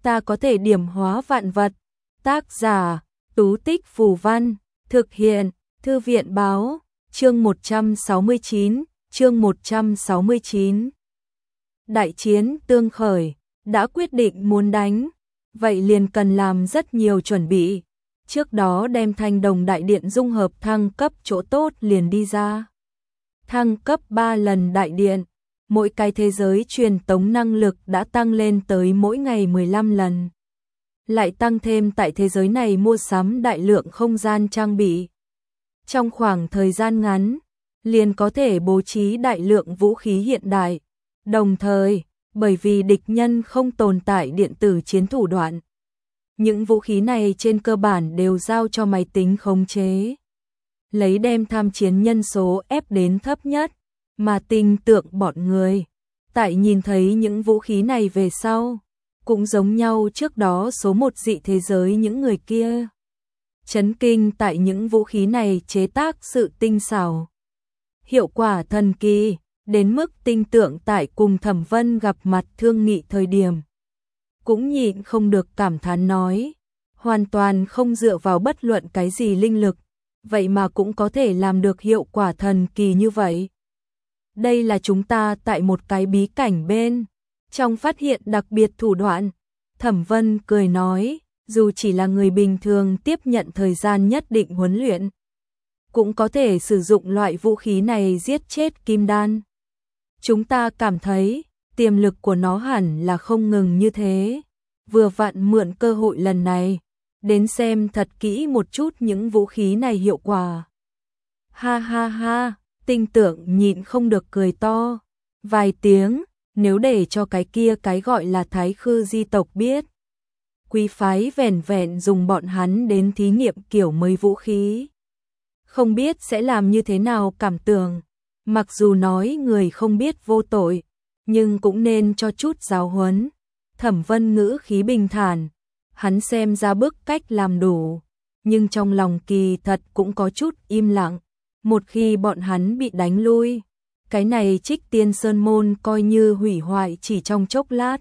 ta có thể điểm hóa vạn vật. Tác giả, Tú Tích Phù Văn, thực hiện, Thư viện Báo, chương 169, chương 169. Đại chiến tương khởi, đã quyết định muốn đánh, vậy liền cần làm rất nhiều chuẩn bị. Trước đó đem Thanh Đồng Đại Điện dung hợp thăng cấp chỗ tốt liền đi ra. Thăng cấp 3 lần đại điện, mỗi cái thế giới truyền tống năng lực đã tăng lên tới mỗi ngày 15 lần. Lại tăng thêm tại thế giới này mua sắm đại lượng không gian trang bị. Trong khoảng thời gian ngắn, liền có thể bố trí đại lượng vũ khí hiện đại. Đồng thời, bởi vì địch nhân không tồn tại điện tử chiến thủ đoạn, những vũ khí này trên cơ bản đều giao cho máy tính khống chế. Lấy đem tham chiến nhân số ép đến thấp nhất, mà Tinh Tượng bọn người tại nhìn thấy những vũ khí này về sau, cũng giống nhau trước đó số một dị thế giới những người kia. Chấn kinh tại những vũ khí này chế tác sự tinh xảo, hiệu quả thần kỳ, đến mức Tinh Tượng tại cùng Thẩm Vân gặp mặt thương nghị thời điểm, cũng nhịn không được cảm thán nói, hoàn toàn không dựa vào bất luận cái gì linh lực, vậy mà cũng có thể làm được hiệu quả thần kỳ như vậy. Đây là chúng ta tại một cái bí cảnh bên trong phát hiện đặc biệt thủ đoạn. Thẩm Vân cười nói, dù chỉ là người bình thường tiếp nhận thời gian nhất định huấn luyện, cũng có thể sử dụng loại vũ khí này giết chết kim đan. Chúng ta cảm thấy tiềm lực của nó hẳn là không ngừng như thế, vừa vặn mượn cơ hội lần này, đến xem thật kỹ một chút những vũ khí này hiệu quả. Ha ha ha, Tinh Tượng nhịn không được cười to vài tiếng, nếu để cho cái kia cái gọi là Thái Khư di tộc biết, quý phái vẻn vẹn dùng bọn hắn đến thí nghiệm kiểu mới vũ khí, không biết sẽ làm như thế nào cảm tưởng. Mặc dù nói người không biết vô tội, nhưng cũng nên cho chút giáo huấn. Thẩm Vân ngữ khí bình thản, hắn xem ra bức cách làm đủ, nhưng trong lòng kỳ thật cũng có chút im lặng. Một khi bọn hắn bị đánh lui, cái này Trích Tiên Sơn môn coi như hủy hoại chỉ trong chốc lát.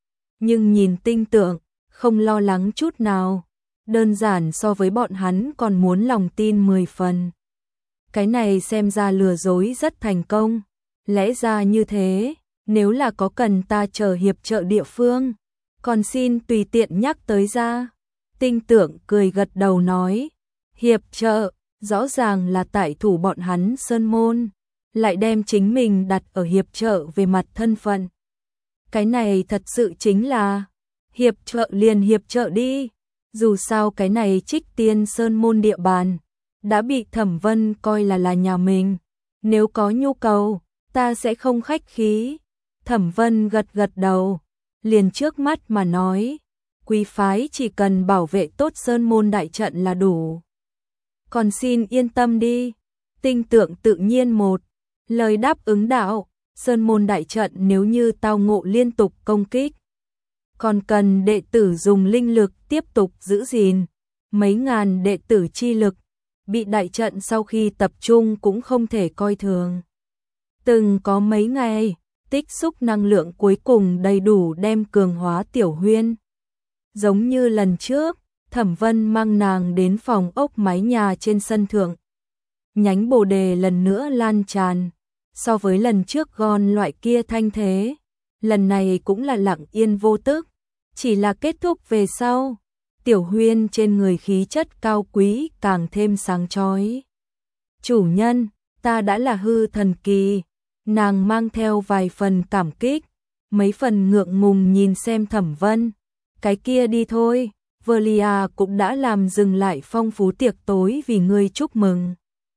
Nhưng nhìn Tinh Tượng, không lo lắng chút nào, đơn giản so với bọn hắn còn muốn lòng tin 10 phần. Cái này xem ra lừa dối rất thành công. Lẽ ra như thế, nếu là có cần ta chờ hiệp trợ địa phương, còn xin tùy tiện nhắc tới ra. Tinh Tượng cười gật đầu nói, hiệp trợ, rõ ràng là tại thủ bọn hắn sơn môn, lại đem chính mình đặt ở hiệp trợ về mặt thân phận. Cái này thật sự chính là, hiệp trợ liền hiệp trợ đi, dù sao cái này Trích Tiên Sơn môn địa bàn đã bị Thẩm Vân coi là nhà mình, nếu có nhu cầu, ta sẽ không khách khí. Thẩm Vân gật gật đầu, liền trước mắt mà nói, quý phái chỉ cần bảo vệ tốt Sơn môn đại trận là đủ. Còn xin yên tâm đi. Tinh Tượng tự nhiên một lời đáp ứng đạo, Sơn môn đại trận nếu như tao ngộ liên tục công kích, còn cần đệ tử dùng linh lực tiếp tục giữ gìn, mấy ngàn đệ tử chi lực bị đại trận sau khi tập trung cũng không thể coi thường. Từng có mấy ngày, tích xúc năng lượng cuối cùng đầy đủ đem cường hóa Tiểu Huyên. Giống như lần trước, Thẩm Vân mang nàng đến phòng ốc mái nhà trên sân thượng. Nhánh bồ đề lần nữa lan tràn, so với lần trước gòn loại kia thanh thế, lần này cũng là lặng yên vô tức, chỉ là kết thúc về sau. Tiểu Huyên trên người khí chất cao quý càng thêm sáng chói. Chủ nhân, ta đã là hư thần kỳ. Nàng mang theo vài phần cảm kích, mấy phần ngượng ngùng nhìn xem Thẩm Vân. Cái kia đi thôi, Velia cũng đã làm dừng lại phong phú tiệc tối vì ngươi chúc mừng.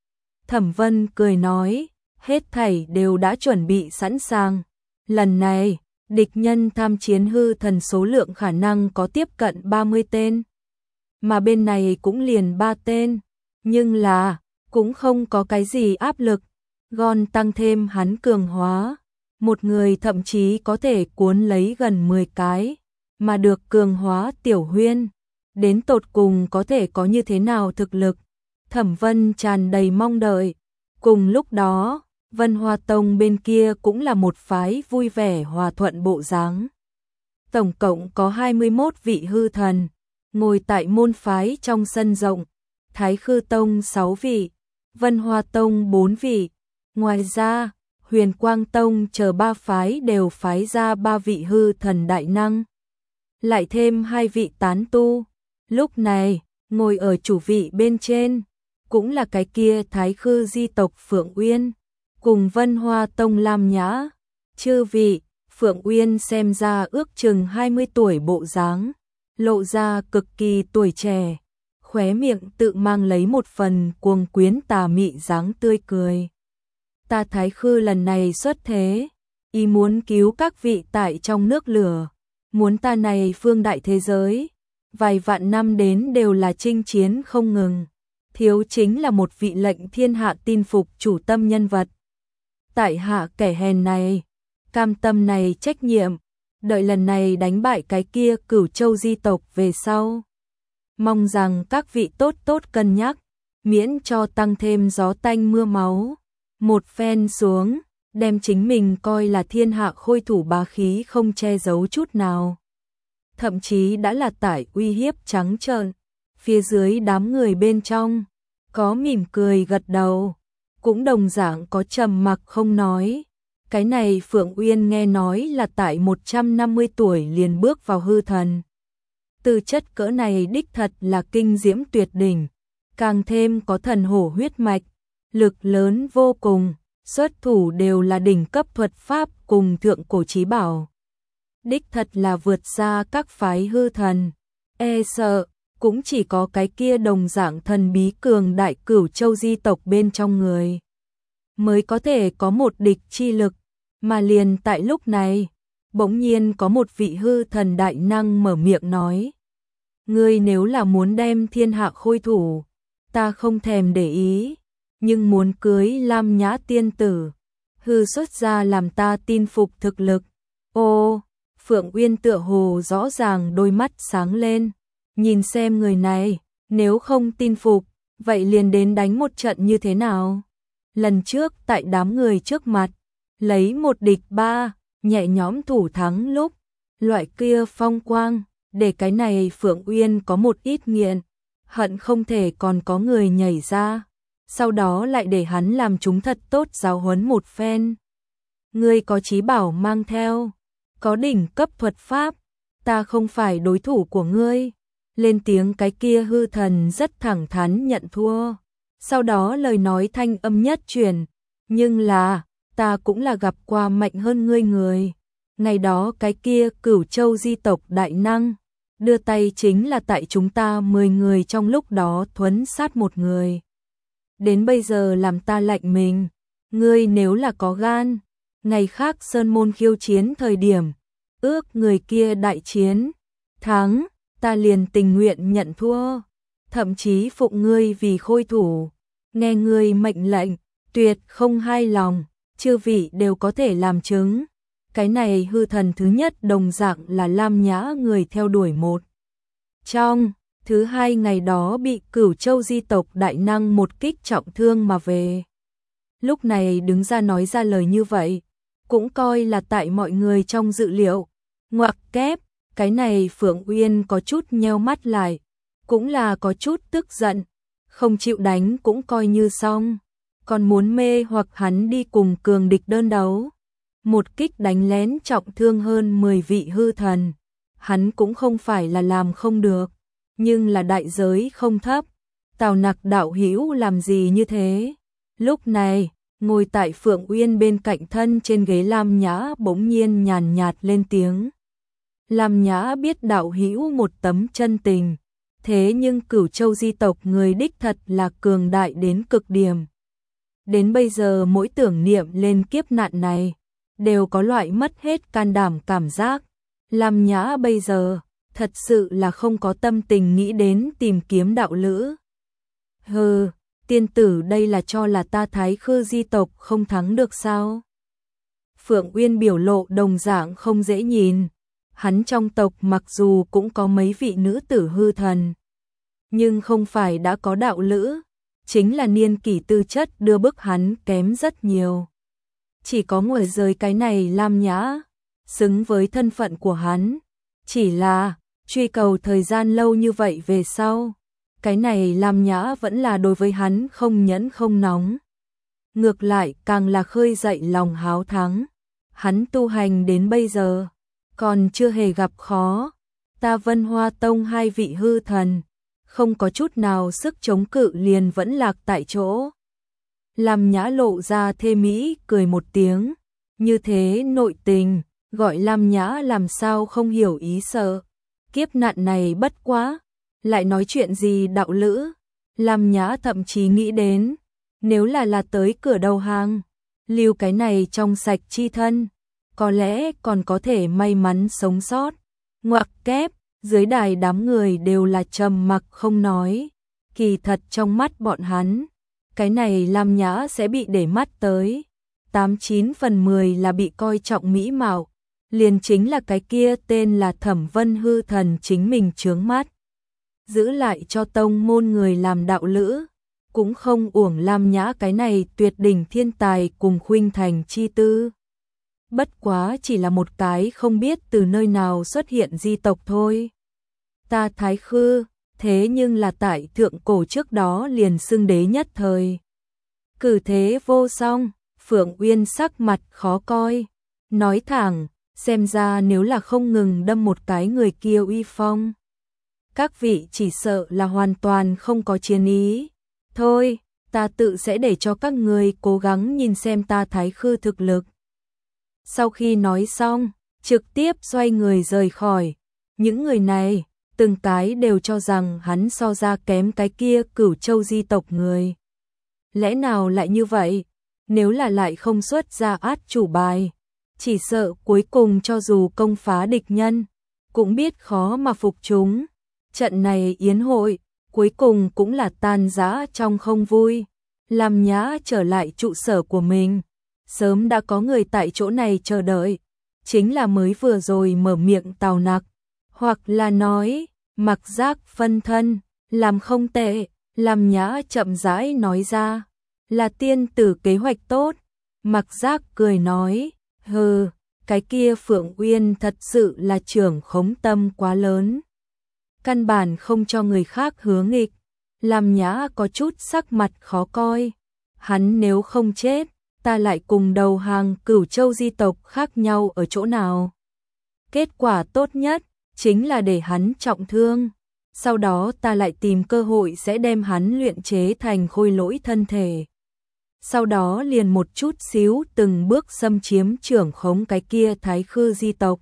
Thẩm Vân cười nói, hết thảy đều đã chuẩn bị sẵn sàng. Lần này, địch nhân tham chiến hư thần số lượng khả năng có tiếp cận 30 tên. Mà bên này cũng liền 3 tên. Nhưng là, cũng không có cái gì áp lực. Gon tăng thêm hắn cường hóa. Một người thậm chí có thể cuốn lấy gần 10 cái. Mà được cường hóa Tiểu Huyên. Đến tột cùng có thể có như thế nào thực lực. Thẩm Vân tràn đầy mong đợi. Cùng lúc đó, Vân Hoa Tông bên kia cũng là một phái vui vẻ hòa thuận bộ dáng. Tổng cộng có 21 vị hư thần, ngồi tại môn phái trong sân rộng, Thái Khư Tông 6 vị, Vân Hoa Tông 4 vị, ngoài ra, Huyền Quang Tông chờ 3 phái đều phái ra 3 vị hư thần đại năng, lại thêm 2 vị tán tu. Lúc này, ngồi ở chủ vị bên trên, cũng là cái kia Thái Khư di tộc Phượng Uyên, cùng Vân Hoa Tông Lam Nhã. Chư vị, Phượng Uyên xem ra ước chừng 20 tuổi bộ dáng, lộ ra cực kỳ tuổi trẻ, khóe miệng tự mang lấy một phần cuồng quyến tà mị dáng tươi cười. Ta Thái Khư lần này xuất thế, ý muốn cứu các vị tại trong nước lửa, muốn ta này phương đại thế giới, vài vạn năm đến đều là chinh chiến không ngừng, thiếu chính là một vị lệnh thiên hạ tin phục chủ tâm nhân vật. Tại hạ kẻ hèn này, cam tâm này trách nhiệm, đợi lần này đánh bại cái kia Cửu Châu di tộc về sau. Mong rằng các vị tốt tốt cân nhắc, miễn cho tăng thêm gió tanh mưa máu. Một phen xuống, đem chính mình coi là thiên hạ khôi thủ bá khí không che giấu chút nào. Thậm chí đã là tải uy hiếp trắng trợn. Phía dưới đám người bên trong, có mỉm cười gật đầu, cũng đồng dạng có trầm mặc không nói. Cái này Phượng Uyên nghe nói là tại 150 tuổi liền bước vào hư thần. Tư chất cỡ này đích thật là kinh diễm tuyệt đỉnh, càng thêm có thần hổ huyết mạch, lực lớn vô cùng, xuất thủ đều là đỉnh cấp thuật pháp cùng thượng cổ chí bảo. Đích thật là vượt xa các phái hư thần, e sợ cũng chỉ có cái kia đồng dạng thần bí cường đại Cửu Châu di tộc bên trong người mới có thể có một địch chi lực. Mà liền tại lúc này, bỗng nhiên có một vị hư thần đại năng mở miệng nói: ngươi nếu là muốn đem thiên hạ khôi thủ, ta không thèm để ý, nhưng muốn cưới Lam Nhã tiên tử, hư xuất ra làm ta tin phục thực lực. Ô, Phượng Uyên tựa hồ rõ ràng đôi mắt sáng lên, nhìn xem người này, nếu không tin phục, vậy liền đến đánh một trận như thế nào? Lần trước tại đám người trước mặt, lấy 1 địch 3, nhẹ nhõm thủ thắng lúc, loại kia phong quang, để cái này Phượng Uyên có một ít nghiện, hận không thể còn có người nhảy ra, sau đó lại để hắn làm chúng thật tốt giáo huấn một phen. Ngươi có chí bảo mang theo, có đỉnh cấp thuật pháp, ta không phải đối thủ của ngươi. Lên tiếng cái kia hư thần rất thẳng thắn nhận thua, sau đó lời nói thanh âm nhất truyền, nhưng là, ta cũng là gặp qua mạnh hơn ngươi người. Ngày đó cái kia Cửu Châu di tộc đại năng, đưa tay chính là tại chúng ta 10 người trong lúc đó thuấn sát một người. Đến bây giờ làm ta lạnh mình, ngươi nếu là có gan, ngày khác sơn môn khiêu chiến thời điểm, ước người kia đại chiến, thắng, ta liền tình nguyện nhận thua, thậm chí phụng ngươi vì khôi thủ, nghe ngươi mệnh lệnh, tuyệt không hai lòng, chư vị đều có thể làm chứng. Cái này hư thần thứ nhất đồng dạng là Lam Nhã người theo đuổi một trong, thứ hai ngày đó bị Cửu Châu di tộc đại năng một kích trọng thương mà về. Lúc này đứng ra nói ra lời như vậy, cũng coi là tại mọi người trong dự liệu. Ngoặc kép, cái này Phượng Uyên có chút nheo mắt lại, cũng là có chút tức giận, không chịu đánh cũng coi như xong, còn muốn mê hoặc hắn đi cùng cường địch đơn đấu. Một kích đánh lén trọng thương hơn 10 vị hư thần, hắn cũng không phải là làm không được, nhưng là đại giới không thấp. Tào Nặc đạo hữu làm gì như thế? Lúc này, ngồi tại Phượng Uyên bên cạnh thân trên ghế Lam Nhã bỗng nhiên nhàn nhạt lên tiếng. Lam Nhã biết đạo hữu một tấm chân tình, thế nhưng Cửu Châu di tộc người đích thật là cường đại đến cực điểm. Đến bây giờ mỗi tưởng niệm lên kiếp nạn này, đều có loại mất hết can đảm cảm giác. Lam Nhã bây giờ, thật sự là không có tâm tình nghĩ đến tìm kiếm đạo lữ. Hừ, tiên tử đây là cho là ta Thái Khư di tộc không thắng được sao? Phượng Uyên biểu lộ đồng dạng không dễ nhìn. Hắn trong tộc mặc dù cũng có mấy vị nữ tử hư thần, nhưng không phải đã có đạo lữ, chính là niên kỷ tư chất đưa bức hắn kém rất nhiều. Chỉ có ngồi rời cái này Lam Nhã, xứng với thân phận của hắn, Chỉ là, truy cầu thời gian lâu như vậy về sau, cái này Lam Nhã vẫn là đối với hắn không nhẫn không nóng. Ngược lại càng là khơi dậy lòng háo thắng. Hắn tu hành đến bây giờ, còn chưa hề gặp khó. Ta Vân Hoa Tông 2 vị hư thần, không có chút nào sức chống cự liền vẫn lạc tại chỗ. Lam Nhã lộ ra thê mỹ cười một tiếng, như thế nội tình, gọi Lam Nhã làm sao không hiểu ý sợ. Kiếp nạn này bất quá, lại nói chuyện gì đạo lữ. Lam Nhã thậm chí nghĩ đến, nếu là tới cửa đầu hàng, lưu cái này trong sạch chi thân, có lẽ còn có thể may mắn sống sót. Ngoặc kép, dưới đài đám người đều là trầm mặc không nói. Kỳ thật trong mắt bọn hắn, cái này Lam Nhã sẽ bị để mắt tới. 89 phần 10 là bị coi trọng mỹ mạo, liền chính là cái kia tên là Thẩm Vân hư thần chính mình chướng mắt. Giữ lại cho tông môn người làm đạo lữ, cũng không uổng Lam Nhã cái này tuyệt đỉnh thiên tài cùng khuynh thành chi tư. Bất quá chỉ là một cái không biết từ nơi nào xuất hiện di tộc thôi. Ta Thái Khư, thế nhưng là tại thượng cổ trước đó liền xưng đế nhất thời. Cử thế vô song, Phượng Uyên sắc mặt khó coi, nói thẳng, xem ra nếu là không ngừng đâm một cái người kia uy phong, các vị chỉ sợ là hoàn toàn không có chiến ý. Thôi, ta tự sẽ để cho các người cố gắng nhìn xem ta Thái Khư thực lực. Sau khi nói xong, trực tiếp xoay người rời khỏi. Những người này, từng cái đều cho rằng hắn so ra kém cái kia Cửu Châu di tộc người. Lẽ nào lại như vậy? Nếu là lại không xuất ra át chủ bài, chỉ sợ cuối cùng cho dù công phá địch nhân, cũng biết khó mà phục chúng. Trận này yến hội, cuối cùng cũng là tan rã trong không vui. Lam Nhã trở lại trụ sở của mình. Sớm đã có người tại chỗ này chờ đợi. Chính là mới vừa rồi mở miệng Tào Nặc. Hoặc là nói, Mặc Giác phân thân, làm không tệ. Lam Nhã chậm rãi nói ra, là tiên tử kế hoạch tốt. Mặc Giác cười nói, hừ, cái kia Phượng Uyên thật sự là trưởng khống tâm quá lớn. Căn bản không cho người khác hứa nghịch. Lam Nhã có chút sắc mặt khó coi. Hắn nếu không chết, ta lại cùng đầu hàng Cửu Châu di tộc khác nhau ở chỗ nào? Kết quả tốt nhất chính là để hắn trọng thương. Sau đó ta lại tìm cơ hội sẽ đem hắn luyện chế thành khôi lỗi thân thể. Sau đó liền một chút xíu từng bước xâm chiếm trưởng khống cái kia Thái Khư di tộc.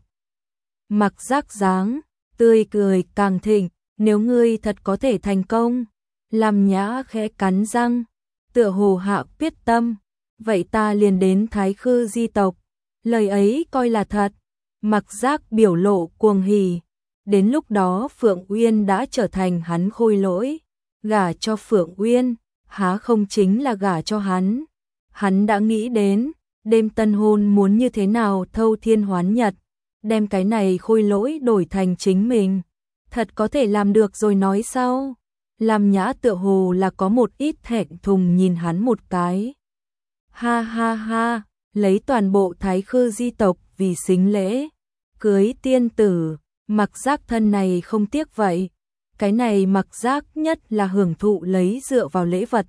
Mặc Giác dáng, tươi cười càng thịnh, nếu ngươi thật có thể thành công. Lam Nhã khẽ cắn răng, tựa hồ hạ quyết tâm, vậy ta liền đến Thái Khư di tộc. Lời ấy coi là thật. Mặc Giác biểu lộ cuồng hỉ. Đến lúc đó Phượng Uyên đã trở thành hắn khôi lỗi. Gả cho Phượng Uyên, há không chính là gả cho hắn. Hắn đã nghĩ đến, đêm tân hôn muốn như thế nào thâu thiên hoán nhật, đem cái này khôi lỗi đổi thành chính mình. Thật có thể làm được rồi nói sau. Lam Nhã tựa hồ là có một ít thẹn thùng nhìn hắn một cái. Ha ha ha, lấy toàn bộ Thái Khư di tộc vì sính lễ, cưới tiên tử. Mặc Giác thân này không tiếc vậy. Cái này Mặc Giác nhất là hưởng thụ lấy dựa vào lễ vật.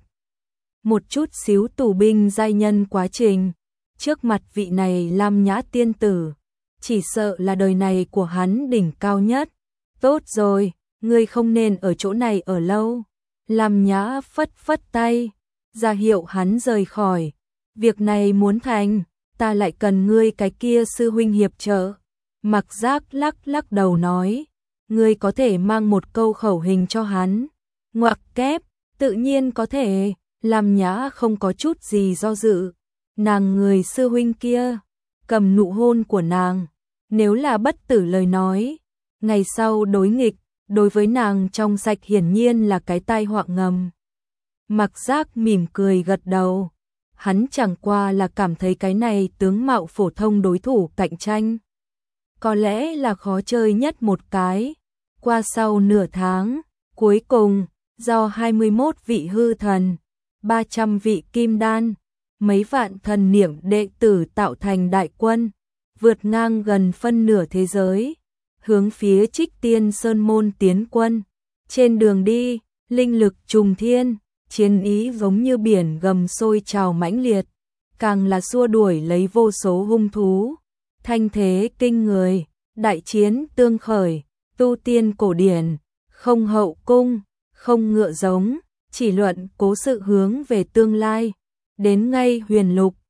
Một chút xíu tù binh giai nhân quá trình. Trước mặt vị này Lam Nhã tiên tử, chỉ sợ là đời này của hắn đỉnh cao nhất. Tốt rồi, ngươi không nên ở chỗ này ở lâu. Lam Nhã phất phất tay, ra hiệu hắn rời khỏi. Việc này muốn thành, ta lại cần ngươi cái kia sư huynh hiệp trợ. Mặc Giác lắc lắc đầu nói, ngươi có thể mang một câu khẩu hình cho hắn. Ngoặc kép, tự nhiên có thể. Lam Nhã không có chút gì do dự. Nàng người sư huynh kia, cầm nụ hôn của nàng, nếu là bất tử lời nói, ngày sau đối nghịch, đối với nàng trong sạch hiển nhiên là cái tai họa ngầm. Mặc Giác mỉm cười gật đầu. Hắn chẳng qua là cảm thấy cái này tướng mạo phổ thông đối thủ cạnh tranh có lẽ là khó chơi nhất một cái. Qua sau nửa tháng, cuối cùng, do 21 vị hư thần, 300 vị kim đan, mấy vạn thần niệm đệ tử tạo thành đại quân, vượt ngang gần phân nửa thế giới, hướng phía Trích Tiên Sơn môn tiến quân. Trên đường đi, linh lực trùng thiên, chiến ý giống như biển gầm sôi trào mãnh liệt, càng là xua đuổi lấy vô số hung thú. Thanh thế kinh người, đại chiến tương khởi, tu tiên cổ điển, không hậu cung, không ngựa giống, chỉ luận cố sự hướng về tương lai. Đến ngay Huyền Lục,